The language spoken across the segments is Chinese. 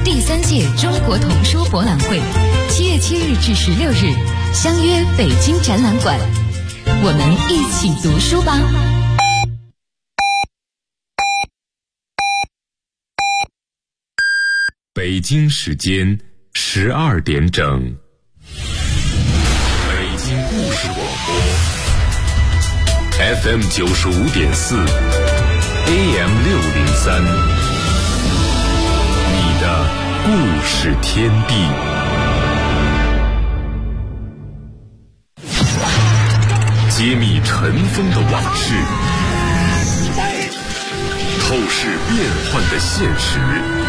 第3届中国童书博览会7月7日至16日相约北京展览馆，我们一起读书吧。 北京时间12点整，北京故事广播 FM 95.4 AM 603，你的故事天地。揭秘尘封的往事，透视变幻的现实，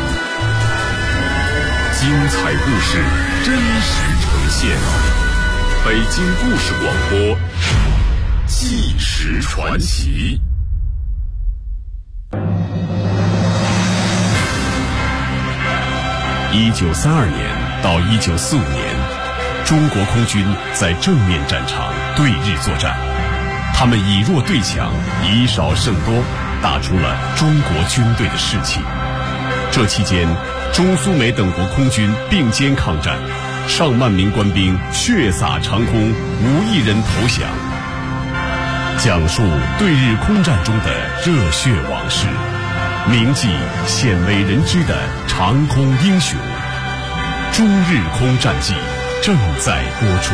精彩故事真实呈现。北京故事广播，纪实传奇。1932年到1945年，中国空军在正面战场对日作战，他们以弱对强，以少胜多，打出了中国军队的士气。这期间，中苏美等国空军并肩抗战，上万名官兵血洒长空，无一人投降。讲述对日空战中的热血往事，铭记鲜为人知的长空英雄。中日空战记正在播出。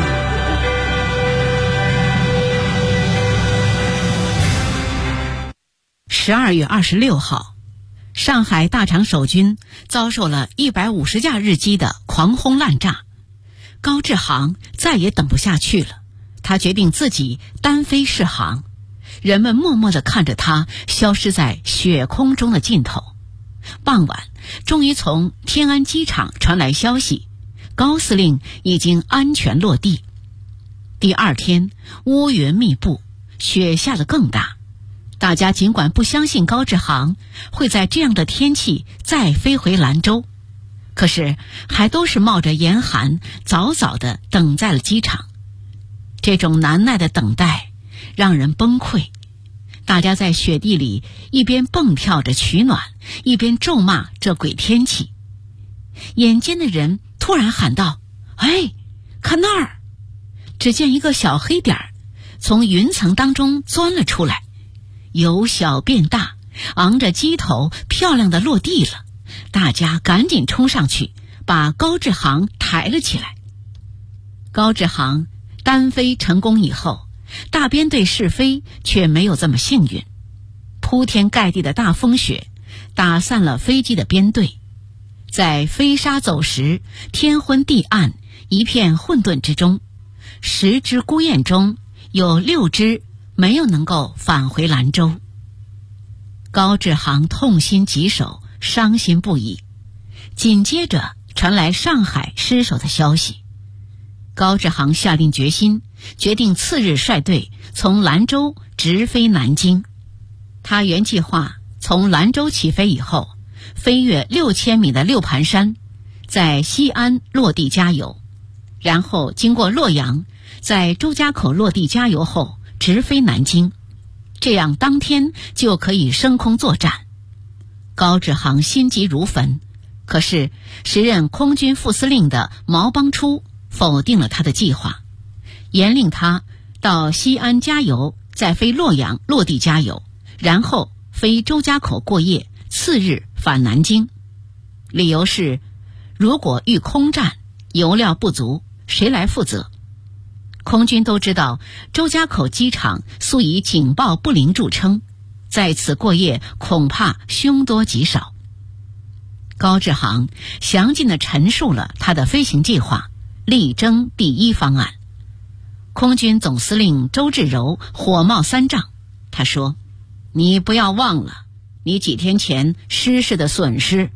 12月26号，上海大厂守军遭受了150架日机的狂轰滥炸，高志航再也等不下去了，他决定自己单飞试航。人们默默地看着他消失在雪空中的尽头。傍晚，终于从天安机场传来消息，高司令已经安全落地。第二天，乌云密布，雪下得更大。大家尽管不相信高志航会在这样的天气再飞回兰州，可是还都是冒着严寒早早地等在了机场。这种难耐的等待让人崩溃，大家在雪地里一边蹦跳着取暖，一边咒骂这鬼天气。眼尖的人突然喊道：“哎，看那儿！”只见一个小黑点儿从云层当中钻了出来，由小变大，昂着机头漂亮的落地了。大家赶紧冲上去，把高志航抬了起来。高志航单飞成功以后，大编队试飞却没有这么幸运。铺天盖地的大风雪打散了飞机的编队，在飞沙走石、天昏地暗、一片混沌之中，10只孤雁中有6只没有能够返回兰州。高志航痛心疾首，伤心不已。紧接着传来上海失守的消息，高志航下定决心，决定次日率队从兰州直飞南京。他原计划从兰州起飞以后，飞越6000米的六盘山，在西安落地加油，然后经过洛阳，在周家口落地加油后直飞南京，这样当天就可以升空作战。高志航心急如焚，可是时任空军副司令的毛邦初否定了他的计划，严令他到西安加油，再飞洛阳落地加油，然后飞周家口过夜，次日返南京。理由是，如果遇空战，油料不足，谁来负责？空军都知道周家口机场素以警报不灵著称，在此过夜恐怕凶多吉少。高志航详尽地陈述了他的飞行计划，力争第一方案。空军总司令周至柔火冒三丈，他说：“你不要忘了，你几天前失事的损失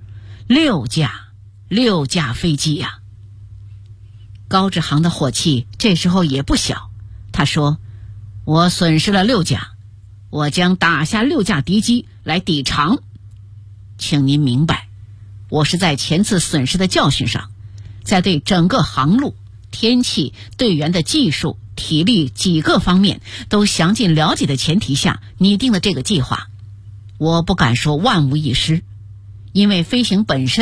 6架飞机呀。”高志航的火气这时候也不小，他说：“我损失了6架，我将打下6架敌机来抵偿。请您明白，我是在前次损失的教训上，在对整个航路、天气、队员的技术、体力几个方面都详尽了解的前提下拟定的这个计划。我不敢说万无一失，因为飞行本身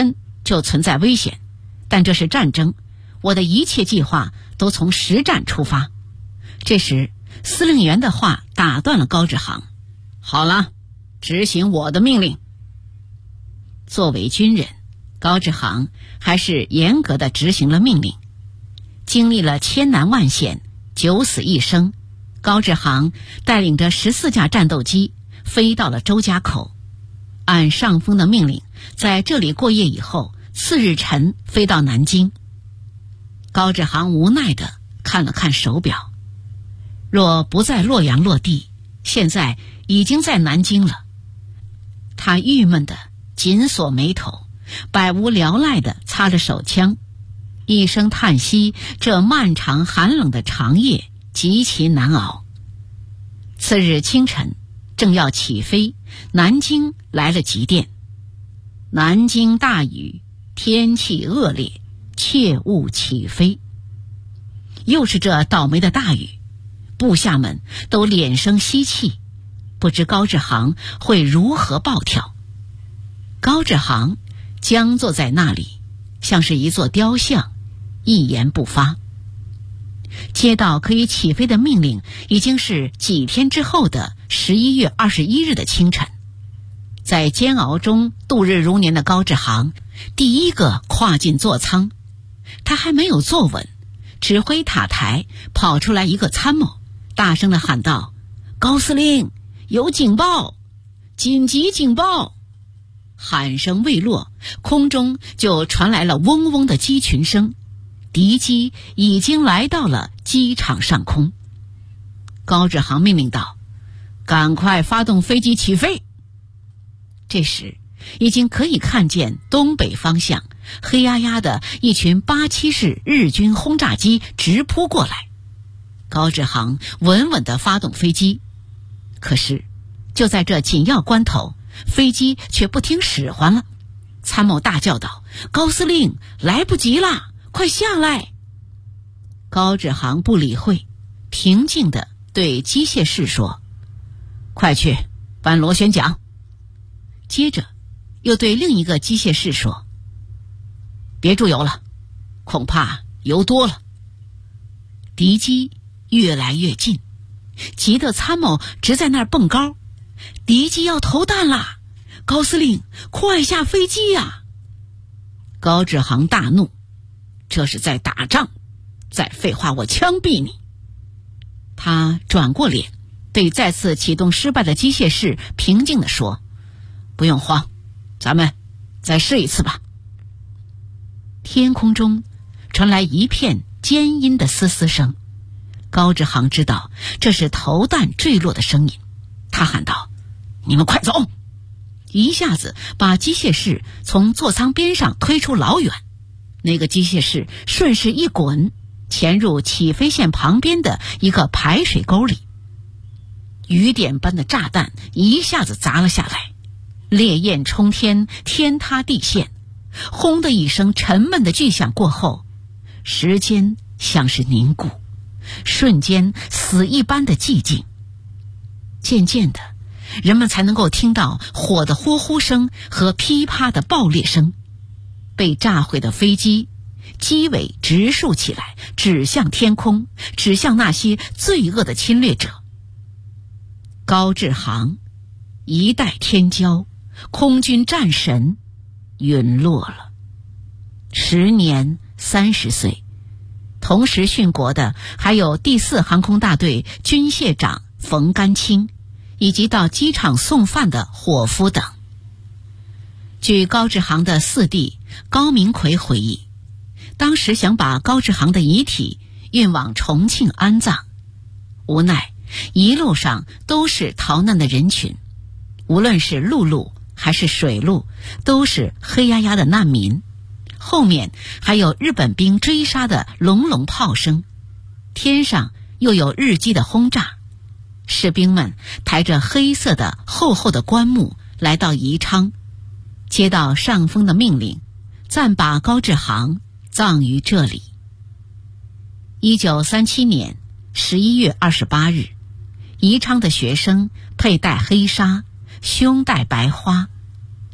就存在危险，但这是战争，我的一切计划都从实战出发。这时司令员的话打断了高志航，好了，执行我的命令。作为军人，高志航还是严格地执行了命令。经历了千难万险，9死1生，高志航带领着14架战斗机飞到了周家口，按上峰的命令在这里过夜以后，次日晨飞到南京。高志航无奈地看了看手表，若不在洛阳落地，现在已经在南京了。他郁闷地紧锁眉头，百无聊赖地擦着手枪，一声叹息，这漫长寒冷的长夜极其难熬。次日清晨正要起飞，南京来了急电：南京大雨，天气恶劣，切勿起飞。又是这倒霉的大雨，部下们都脸生吸气，不知高志航会如何暴跳。高志航僵坐在那里，像是一座雕像，一言不发。接到可以起飞的命令已经是几天之后的11月21日的清晨。在煎熬中度日如年的高志航第一个跨进座舱，他还没有坐稳，指挥塔台跑出来一个参谋，大声地喊道：高司令，有警报，紧急警报！喊声未落，空中就传来了嗡嗡的机群声，敌机已经来到了机场上空。高志航命令道：赶快发动飞机起飞！这时已经可以看见东北方向黑压压的一群87式日军轰炸机直扑过来。高志航稳稳地发动飞机，可是就在这紧要关头，飞机却不听使唤了。参谋大叫道：高司令，来不及了，快下来！高志航不理会，平静地对机械室说：快去搬螺旋桨。接着又对另一个机械室说：别注油了，恐怕油多了。敌机越来越近，急得参谋直在那儿蹦高：敌机要投弹啦！高司令，快下飞机呀！高志航大怒：这是在打仗，再废话我枪毙你！他转过脸，对再次启动失败的机械室平静地说：不用慌，咱们再试一次吧。天空中传来一片尖阴的嘶嘶声，高志航知道这是投弹坠落的声音，他喊道：你们快走！一下子把机械室从座舱边上推出老远，那个机械室顺势一滚，潜入起飞线旁边的一个排水沟里。雨点般的炸弹一下子砸了下来，烈焰冲天，天塌地陷。轰的一声沉闷的巨响过后，时间像是凝固，瞬间死一般的寂静。渐渐的，人们才能够听到火的呼呼声和噼啪的爆裂声。被炸毁的飞机机尾直竖起来，指向天空，指向那些罪恶的侵略者。高志航一代天骄，空军战神陨落了，时年30岁。同时殉国的还有第4航空大队军械长冯甘清，以及到机场送饭的伙夫等。据高志航的四弟高明奎回忆，当时想把高志航的遗体运往重庆安葬，无奈一路上都是逃难的人群，无论是陆路还是水路，都是黑压压的难民，后面还有日本兵追杀的隆隆炮声，天上又有日机的轰炸。士兵们抬着黑色的厚厚的棺木来到宜昌，接到上峰的命令，暂把高志航葬于这里。1937年11月28日，宜昌的学生佩戴黑纱，胸戴白花，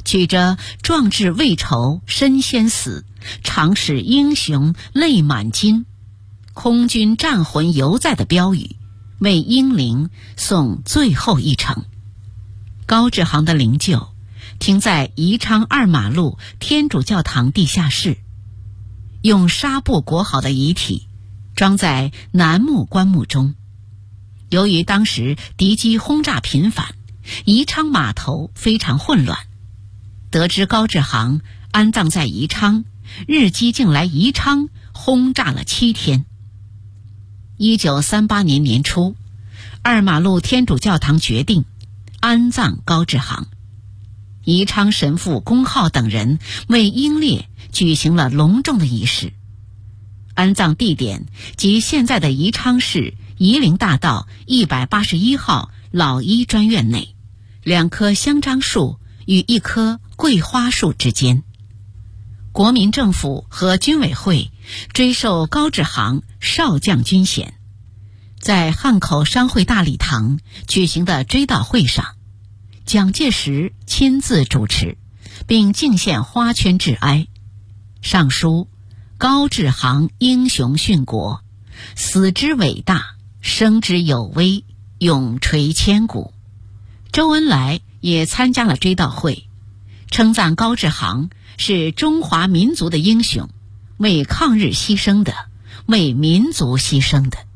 举着壮志未酬身先死，常使英雄泪满襟，空军战魂犹在的标语，为英灵送最后一程。高志航的灵柩停在宜昌2马路天主教堂地下室，用纱布裹好的遗体装在楠木棺木中。由于当时敌机轰炸频繁，宜昌码头非常混乱，得知高志航安葬在宜昌，日机竟来宜昌轰炸了7天。1938年年初，2马路天主教堂决定安葬高志航。宜昌神父龚浩等人为英烈举行了隆重的仪式。安葬地点即现在的宜昌市夷陵大道181号老医专院内，2棵香樟树与1棵桂花树之间。国民政府和军委会追授高志航少将军衔。在汉口商会大礼堂举行的追悼会上，蒋介石亲自主持，并敬献花圈致哀。上书：高志航英雄殉国，死之伟大，生之有威，永垂千古。周恩来也参加了追悼会，称赞高志航是中华民族的英雄，为抗日牺牲的，为民族牺牲的。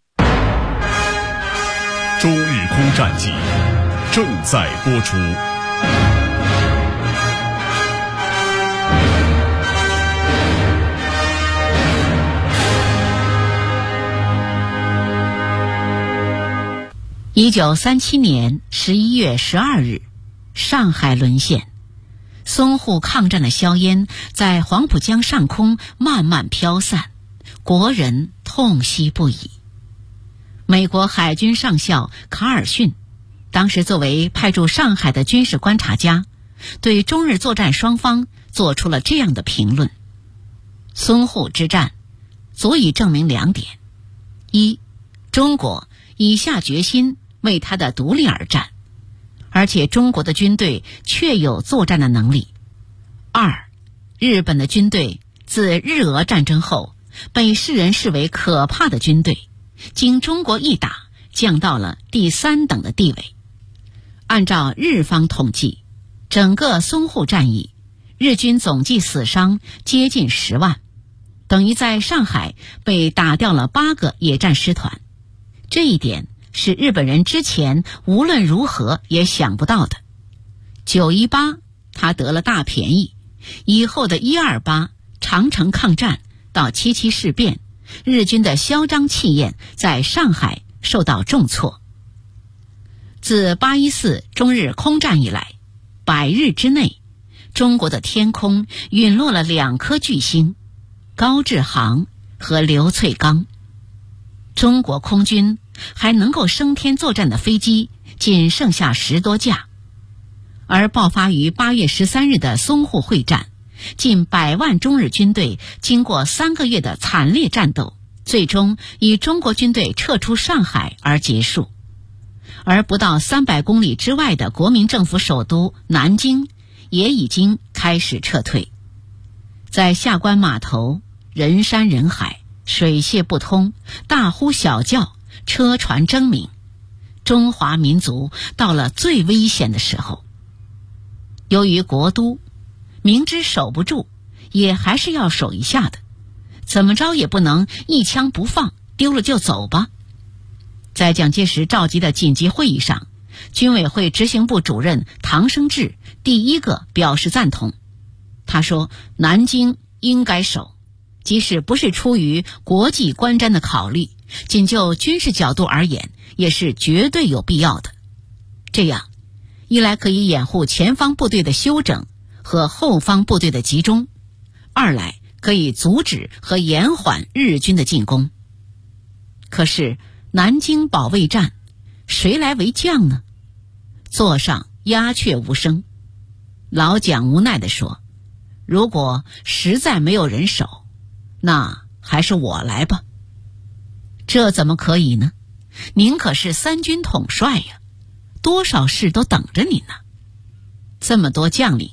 中日空战记正在播出。 1937年11月12日，上海沦陷，淞沪抗战的硝烟在黄浦江上空慢慢飘散，国人痛惜不已。美国海军上校卡尔逊当时作为派驻上海的军事观察家，对中日作战双方做出了这样的评论：淞沪之战足以证明2点：一，中国已下决心为他的独立而战，而且中国的军队确有作战的能力；二，日本的军队自日俄战争后被世人视为可怕的军队，经中国一打，降到了第3等的地位。按照日方统计，整个淞沪战役，日军总计死伤接近10万，等于在上海被打掉了8个野战师团。这一点是日本人之前无论如何也想不到的。918他得了大便宜，以后的128、长城抗战到77事变，日军的嚣张气焰在上海受到重挫。自814中日空战以来，100日之内，中国的天空陨落了2颗巨星，高志航和刘粹刚。中国空军还能够升天作战的飞机仅剩下10多架，而爆发于8月13日的淞沪会战，近100万中日军队经过3个月的惨烈战斗，最终以中国军队撤出上海而结束。而不到300公里之外的国民政府首都南京也已经开始撤退。在下关码头，人山人海，水泄不通，大呼小叫，车船争鸣，中华民族到了最危险的时候。由于国都明知守不住，也还是要守一下的，怎么着也不能一枪不放，丢了就走吧。在蒋介石召集的紧急会议上，军委会执行部主任唐生智第一个表示赞同。他说，南京应该守，即使不是出于国际观瞻的考虑，仅就军事角度而言，也是绝对有必要的。这样一来可以掩护前方部队的休整和后方部队的集中，二来可以阻止和延缓日军的进攻。可是南京保卫战谁来为将呢？座上鸦雀无声。老蒋无奈地说，如果实在没有人守，那还是我来吧。这怎么可以呢？您可是3军统帅呀，多少事都等着您呢。这么多将领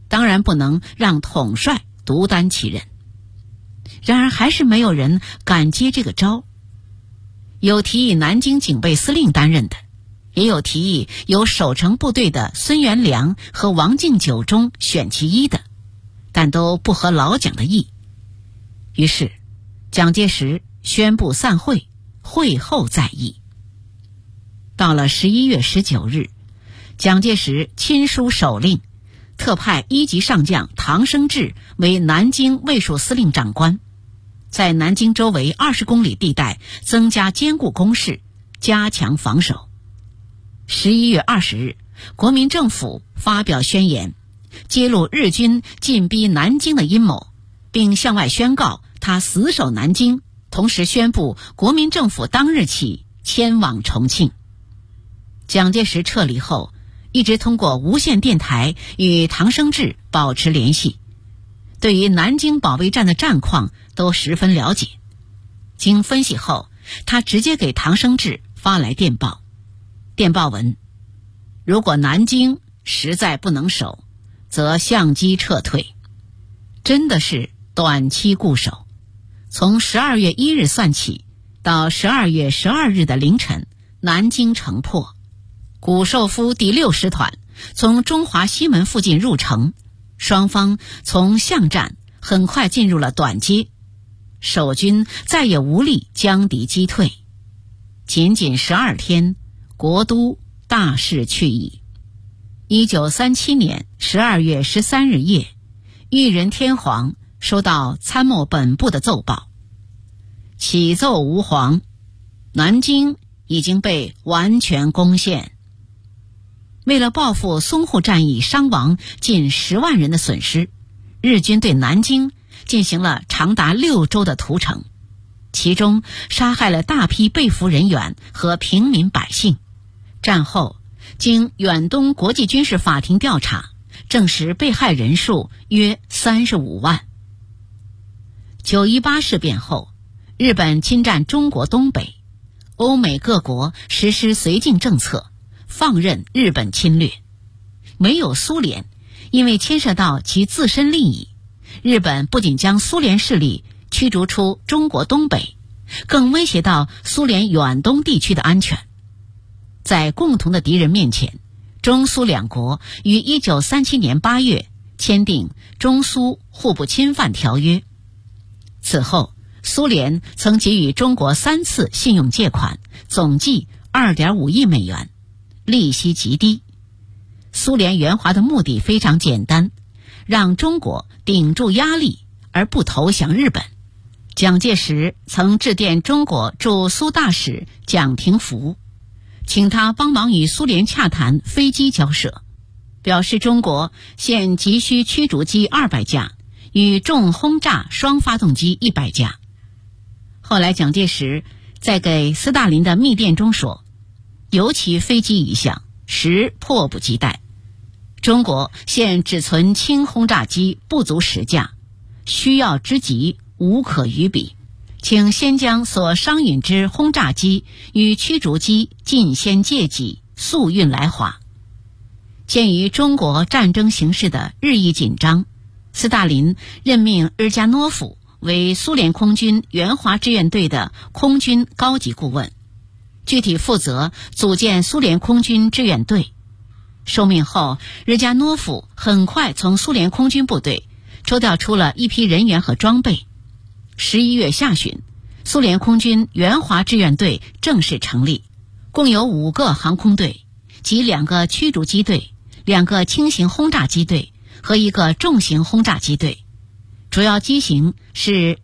当然不能让统帅独担其任。然而还是没有人敢接这个招，有提议南京警备司令担任的，也有提议由守城部队的孙元良和王敬久中选其一的，但都不合老蒋的意。于是蒋介石宣布散会，会后再议。到了11月19日，蒋介石亲书手令，特派1级上将唐生智为南京卫戍司令长官，在南京周围20公里地带增加坚固工事，加强防守。11月20日，国民政府发表宣言，揭露日军进逼南京的阴谋，并向外宣告他死守南京，同时宣布国民政府当日起迁往重庆。蒋介石撤离后，一直通过无线电台与唐生智保持联系，对于南京保卫战的战况都十分了解。经分析后，他直接给唐生智发来电报。电报文：如果南京实在不能守，则相机撤退。真的是短期固守。从12月1日算起，到12月12日的凌晨，南京城破。谷寿夫第6师团从中华西门附近入城，双方从巷战很快进入了短街，守军再也无力将敌击退。仅仅12天，国都大势去矣。1937年12月13日夜，裕仁天皇收到参谋本部的奏报，启奏吾皇，南京已经被完全攻陷。为了报复淞沪战役伤亡近10万人的损失，日军对南京进行了长达6周的屠城，其中杀害了大批被俘人员和平民百姓。战后经远东国际军事法庭调查，证实被害人数约35万。9·18事变后，日本侵占中国东北，欧美各国实施绥靖政策，放任日本侵略。没有苏联，因为牵涉到其自身利益，日本不仅将苏联势力驱逐出中国东北，更威胁到苏联远东地区的安全。在共同的敌人面前，中苏两国于1937年8月签订中苏互不侵犯条约。此后，苏联曾给予中国3次信用借款，总计2.5亿美元，利息极低。苏联援华的目的非常简单，让中国顶住压力而不投降日本。蒋介石曾致电中国驻苏大使蒋廷福，请他帮忙与苏联洽谈飞机交涉，表示中国现急需驱逐机200架与重轰炸双发动机100架。后来蒋介石在给斯大林的密电中说，尤其飞机一项实迫不及待，中国现只存轻轰炸机不足10架，需要之急无可与比，请先将所商允之轰炸机与驱逐机尽先借给，速运来华。鉴于中国战争形势的日益紧张，斯大林任命日加诺夫为苏联空军援华志愿队的空军高级顾问，具体负责组建苏联空军志愿队。受命后，日加诺夫很快从苏联空军部队抽调出了一批人员和装备。11月下旬，苏联空军援华志愿队正式成立，共有5个航空队及2个驱逐机队、2个轻型轰炸机队和1个重型轰炸机队，主要机型是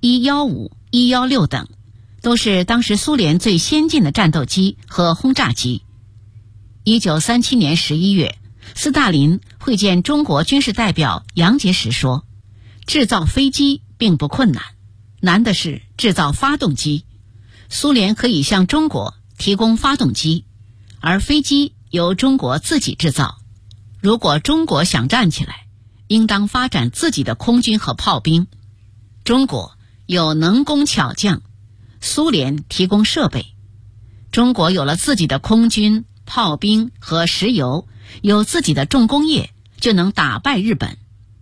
115、116等，都是当时苏联最先进的战斗机和轰炸机。1937年11月，斯大林会见中国军事代表杨洁时说，制造飞机并不困难，难的是制造发动机。苏联可以向中国提供发动机，而飞机由中国自己制造。如果中国想站起来，应当发展自己的空军和炮兵。中国有能工巧匠，苏联提供设备。中国有了自己的空军、炮兵和石油，有自己的重工业，就能打败日本。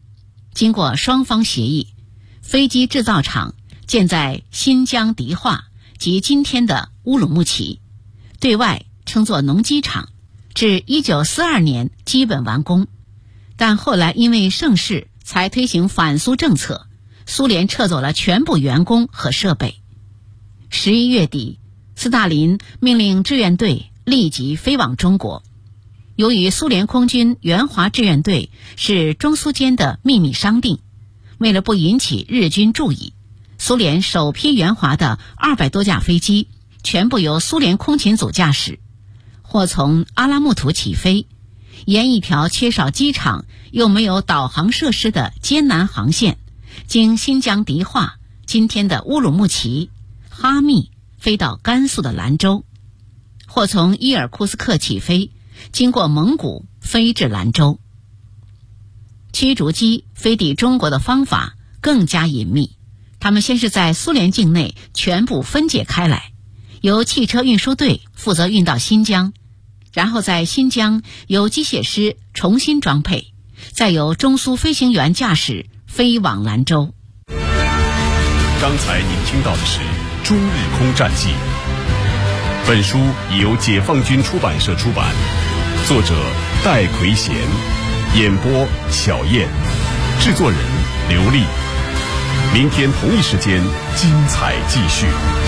经过双方协议，飞机制造厂建在新疆迪化及今天的乌鲁木齐，对外称作农机厂，至1942年基本完工。但后来因为盛世才推行反苏政策，苏联撤走了全部员工和设备。11月底，斯大林命令志愿队立即飞往中国。由于苏联空军援华志愿队是中苏间的秘密商定，为了不引起日军注意，苏联首批援华的200多架飞机全部由苏联空勤组驾驶，或从阿拉木图起飞，沿一条缺少机场又没有导航设施的艰难航线，经新疆迪化（今天的乌鲁木齐）、哈密飞到甘肃的兰州，或从伊尔库斯克起飞，经过蒙古飞至兰州。驱逐机飞抵中国的方法更加隐秘，他们先是在苏联境内全部分解开来，由汽车运输队负责运到新疆，然后在新疆由机械师重新装配，再由中苏飞行员驾驶飞往兰州。 刚才您听到的是《中日空战记》，本书由解放军出版社出版，作者戴奎贤，演播巧燕，制作人刘丽。明天同一时间精彩继续。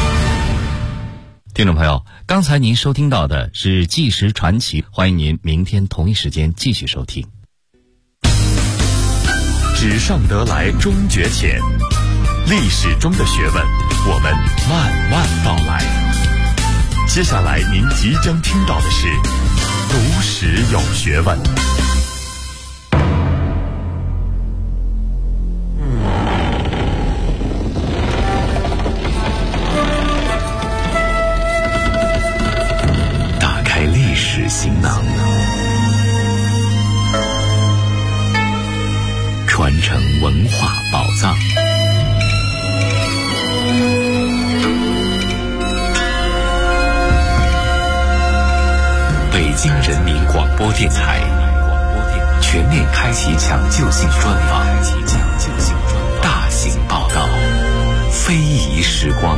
听众朋友，刚才您收听到的是《纪实传奇》，欢迎您明天同一时间继续收听。 纸上得来终觉浅，历史中的学问，我们慢慢道来。接下来您即将听到的是读史有学问。打开历史行囊，传承文化宝藏。北京人民广播电台全面开启抢救性专访，大型报道，非遗时光。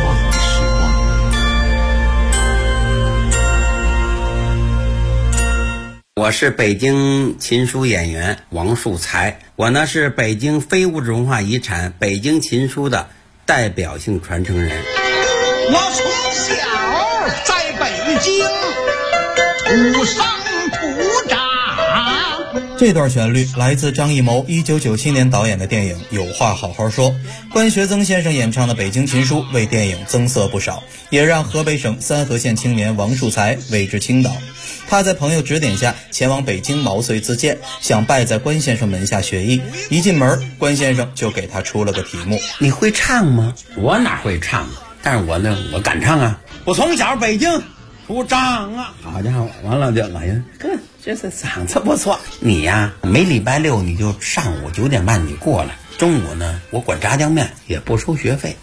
我是北京琴书演员王树才，我呢是北京非物质文化遗产北京琴书的代表性传承人。 我从小在北京土生土长。 这段旋律来自张艺谋1997年导演的电影《有话好好说》，关学增先生演唱的《北京琴书》为电影增色不少，也让河北省三河县青年王树才为之倾倒。他在朋友指点下前往北京毛遂自荐，想拜在关先生门下学艺。一进门，关先生就给他出了个题目： 你会唱吗？我哪会唱啊？但是我敢唱啊！我从小北京出长啊！好家伙，完了就老人哥，这是嗓子不错。你呀，每礼拜六你就上午9点半你过来，中午呢我管炸酱面，也不收学费。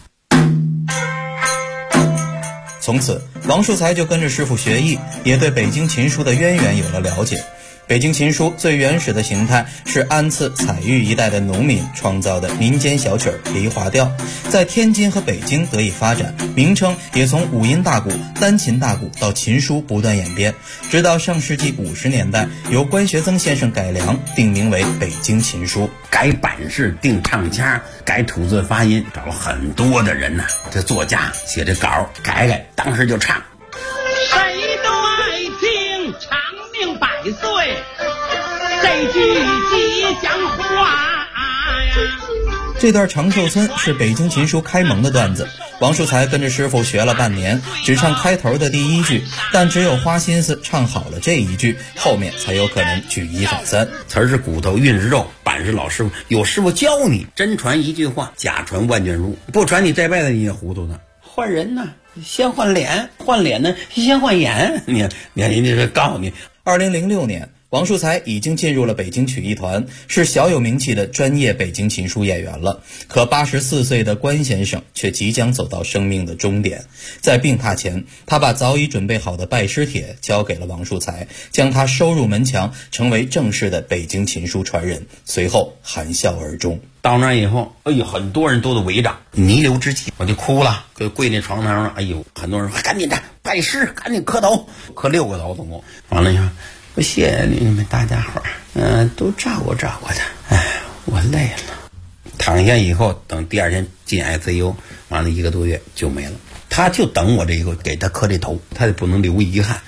从此，王树才就跟着师傅学艺，也对北京琴书的渊源有了了解。北京琴书最原始的形态是安次、采玉一带的农民创造的民间小曲儿梨花调，在天津和北京得以发展，名称也从五音大鼓、单琴大鼓到琴书不断演变，直到上世纪50年代由关学增先生改良，定名为北京琴书。 改版式、定唱腔、改吐字发音，找了很多的人呐，这作家写这稿改，当时就唱。 谁都爱听长命百岁，这句吉祥话呀。 这段长寿村是北京琴书开蒙的段子，王树才跟着师傅学了半年，只唱开头的第一句，但只有花心思唱好了这一句，后面才有可能举一反三。 词儿是骨头，韵是肉，板是老师傅，有师傅教你，真传一句话，假传万卷书，不传你这辈子你也糊涂呢。换人呢，先换脸，换脸呢先换眼，你人家是告诉你。 2006年， 王树才已经进入了北京曲艺团，是小有名气的专业北京琴书演员了。可84岁的关先生却即将走到生命的终点。在病榻前，他把早已准备好的拜师帖交给了王树才，将他收入门墙，成为正式的北京琴书传人。随后含笑而终。 到那以后，哎呦，很多人都围着，弥留之际，我就哭了，就跪那床上了。哎呦，很多人说赶紧的拜师，赶紧磕头，磕6个头总共。完了以后，我谢谢你们大家伙儿，都照顾照顾他。哎，我累了。躺下以后，等第二天进 ICU， 完了1个多月就没了。他就等我这个给他磕这头，他也不能留遗憾。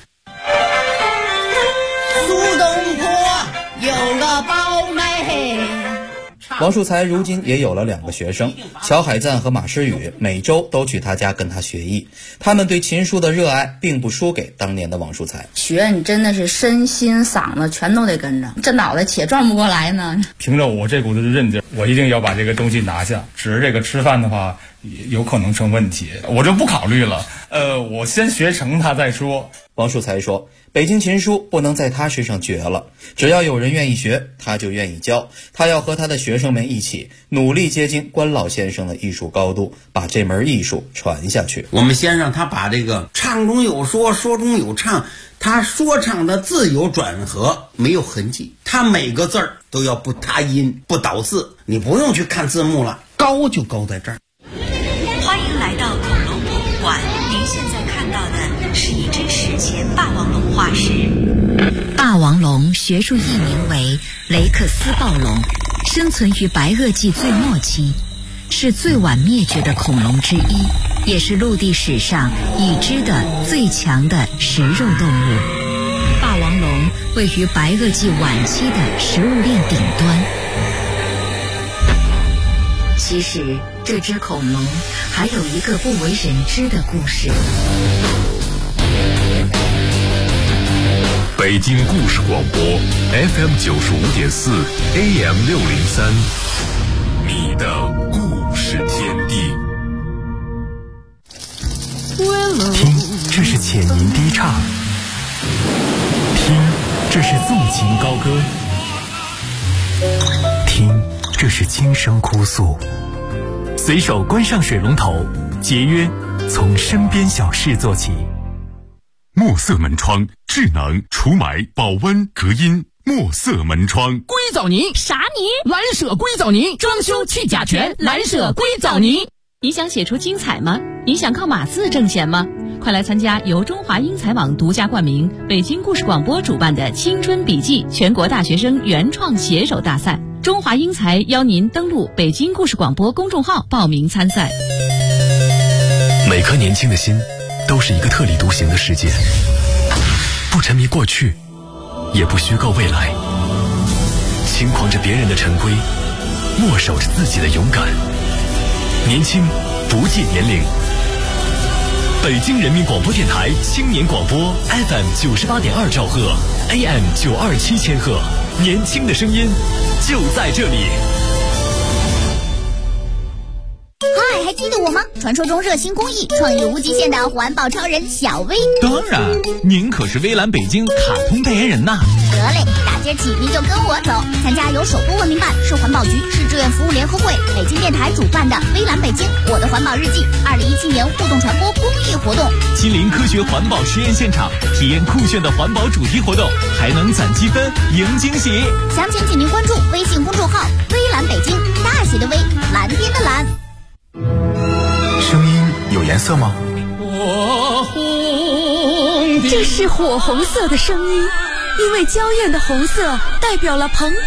苏东坡有个胞妹。 王树才如今也有了2个学生，乔海赞和马诗雨，每周都去他家跟他学艺。他们对琴书的热爱并不输给当年的王树才。 学你真的是身心嗓子全都得跟着，这脑袋且转不过来呢。 凭着我这股子的韧劲，我一定要把这个东西拿下。只是这个吃饭的话，有可能成问题，我就不考虑了。我先学成它再说。 王树才说，北京琴书不能在他身上绝了，只要有人愿意学，他就愿意教。他要和他的学生们一起努力接近关老先生的艺术高度，把这门艺术传下去。 我们先让他把这个唱中有说，说中有唱，他说唱的字有转合，没有痕迹，他每个字儿都要不塌音不倒字，你不用去看字幕了，高就高在这儿。 欢迎来到恐龙博物馆，您现在看到的是一只史前霸王龙化石。霸王龙学术译名为雷克斯暴龙，生存于白垩纪最末期，是最晚灭绝的恐龙之一，也是陆地史上已知的最强的食肉动物。霸王龙位于白垩纪晚期的食物链顶端。其实这只恐龙还有一个不为人知的故事。 北京故事广播 FM 95.4 AM 603，你的故事天地。 听，这是浅吟低唱；听，这是纵情高歌；听，这是轻声哭诉。随手关上水龙头，节约从身边小事做起。 墨色门窗，智能除霾、保温、隔音。墨色门窗， 硅藻泥啥泥？蓝舍硅藻泥，装修去甲醛，蓝舍硅藻泥。 你想写出精彩吗？你想靠码字挣钱吗？快来参加由中华英才网独家冠名、北京故事广播主办的青春笔记全国大学生原创写手大赛。中华英才邀您登录北京故事广播公众号报名参赛。 每颗年轻的心都是一个特立独行的世界，不沉迷过去，也不虚构未来，轻狂着别人的陈规，默守着自己的勇敢。年轻不计年龄。北京人民广播电台青年广播 FM 98.2兆赫 AM 927千赫，年轻的声音就在这里。 嗨，还记得我吗？传说中热心公益、创意无极限的环保超人小薇。 当然，您可是微蓝北京卡通代言人呐。 得嘞，大街起您就跟我走，参加由首都文明办、市环保局、市志愿服务联合会、北京电台主办的微蓝北京我的环保日记2017年互动传播公益活动， 亲临科学环保实验现场，体验酷炫的环保主题活动，还能攒积分赢惊喜。 详情请您关注微信公众号微蓝北京，大写的微，蓝天的蓝。 声音有颜色吗？ 这是火红色的声音，因为娇艳的红色代表了蓬